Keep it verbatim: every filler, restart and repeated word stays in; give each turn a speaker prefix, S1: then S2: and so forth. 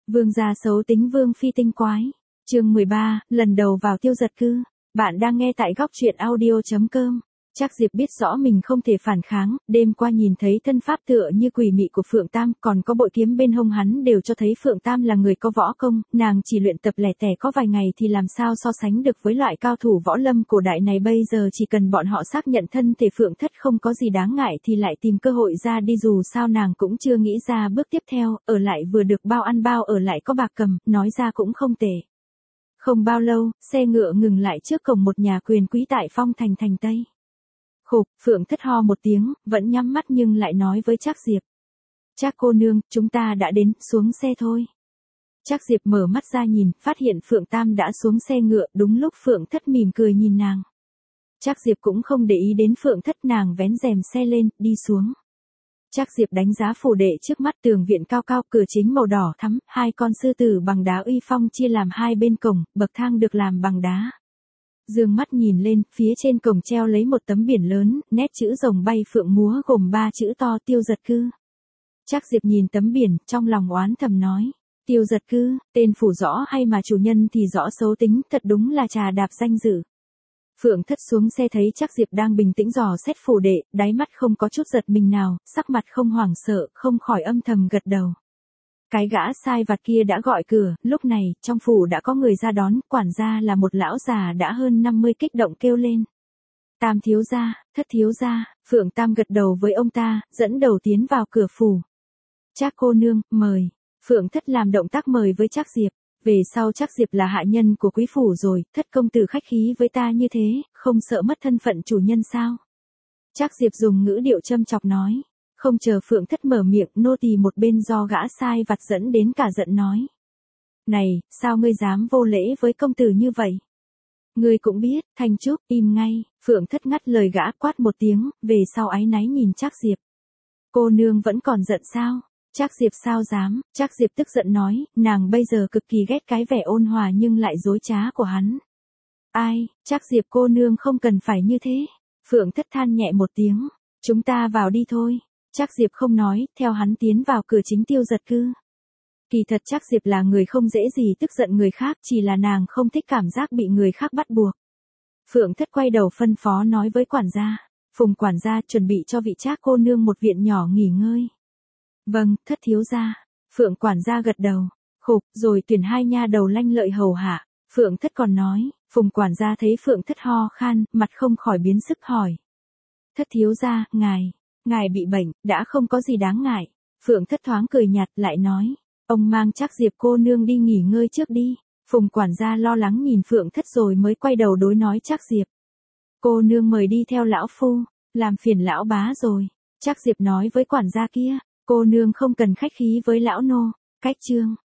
S1: Vương gia xấu tính vương phi tinh quái. Chương mười ba, lần đầu vào tiêu giật cư. Bạn đang nghe tại góc truyện audio chấm com. Trác Diệp biết rõ mình không thể phản kháng, đêm qua nhìn thấy thân pháp tựa như quỷ mị của Phượng Tam, còn có bội kiếm bên hông hắn đều cho thấy Phượng Tam là người có võ công, nàng chỉ luyện tập lẻ tẻ có vài ngày thì làm sao so sánh được với loại cao thủ võ lâm cổ đại này. Bây giờ chỉ cần bọn họ xác nhận thân thể Phượng Thất không có gì đáng ngại thì lại tìm cơ hội ra đi, dù sao nàng cũng chưa nghĩ ra bước tiếp theo, ở lại vừa được bao ăn bao ở lại có bạc cầm, nói ra cũng không tệ. Không bao lâu, xe ngựa ngừng lại trước cổng một nhà quyền quý tại Phong Thành thành Tây. Khục, Phượng Thất ho một tiếng, vẫn nhắm mắt nhưng lại nói với Trác Diệp. Trác cô nương, chúng ta đã đến, xuống xe thôi. Trác Diệp mở mắt ra nhìn, phát hiện Phượng Tam đã xuống xe ngựa, đúng lúc Phượng Thất mỉm cười nhìn nàng. Trác Diệp cũng không để ý đến Phượng Thất, nàng vén rèm xe lên, đi xuống. Trác Diệp đánh giá phủ đệ trước mắt, tường viện cao cao, cửa chính màu đỏ thắm, hai con sư tử bằng đá uy phong chia làm hai bên cổng, bậc thang được làm bằng đá. Dương mắt nhìn lên, phía trên cổng treo lấy một tấm biển lớn, nét chữ rồng bay phượng múa gồm ba chữ to, tiêu giật cư. Trác Diệp nhìn tấm biển, trong lòng oán thầm nói, tiêu giật cư, tên phủ rõ hay mà chủ nhân thì rõ xấu tính, thật đúng là trà đạp danh dự. Phượng Thất xuống xe thấy Trác Diệp đang bình tĩnh dò xét phủ đệ, đáy mắt không có chút giật mình nào, sắc mặt không hoảng sợ, không khỏi âm thầm gật đầu. Cái gã sai vặt kia đã gọi cửa, lúc này, trong phủ đã có người ra đón, quản gia là một lão già đã hơn năm mươi kích động kêu lên. Tam thiếu gia, Thất thiếu gia. Phượng Tam gật đầu với ông ta, dẫn đầu tiến vào cửa phủ. Trác cô nương, mời. Phượng Thất làm động tác mời với Trác Diệp. Về sau Trác Diệp là hạ nhân của quý phủ rồi, Thất công tử khách khí với ta như thế, không sợ mất thân phận chủ nhân sao? Trác Diệp dùng ngữ điệu châm chọc nói. Không chờ Phượng Thất mở miệng, nô tỳ một bên do gã sai vặt dẫn đến cả giận nói. Này, sao ngươi dám vô lễ với công tử như vậy? Ngươi cũng biết, Thanh Trúc, im ngay. Phượng Thất ngắt lời gã, quát một tiếng, về sau áy náy nhìn Trác Diệp. Cô nương vẫn còn giận sao? Trác Diệp sao dám? Trác Diệp tức giận nói, nàng bây giờ cực kỳ ghét cái vẻ ôn hòa nhưng lại dối trá của hắn. Ai, Trác Diệp cô nương không cần phải như thế. Phượng Thất than nhẹ một tiếng, chúng ta vào đi thôi. Trác Diệp không nói, theo hắn tiến vào cửa chính tiêu giật cư. Kỳ thật Trác Diệp là người không dễ gì tức giận người khác, chỉ là nàng không thích cảm giác bị người khác bắt buộc. Phượng Thất quay đầu phân phó nói với quản gia, Phùng quản gia chuẩn bị cho vị Trác cô nương một viện nhỏ nghỉ ngơi. Vâng, Thất thiếu gia. Phượng quản gia gật đầu, khục, rồi tuyển hai nha đầu lanh lợi hầu hạ. Phượng Thất còn nói, Phùng quản gia thấy Phượng Thất ho khan, mặt không khỏi biến sức hỏi. Thất thiếu gia, ngài, ngài bị bệnh, đã không có gì đáng ngại. Phượng Thất thoáng cười nhạt, lại nói, ông mang Trác Diệp cô nương đi nghỉ ngơi trước đi. Phùng quản gia lo lắng nhìn Phượng Thất rồi mới quay đầu đối nói Trác Diệp. Cô nương mời đi theo lão phu, làm phiền lão bá rồi. Trác Diệp nói với quản gia kia, cô nương không cần khách khí với lão nô. Cách chương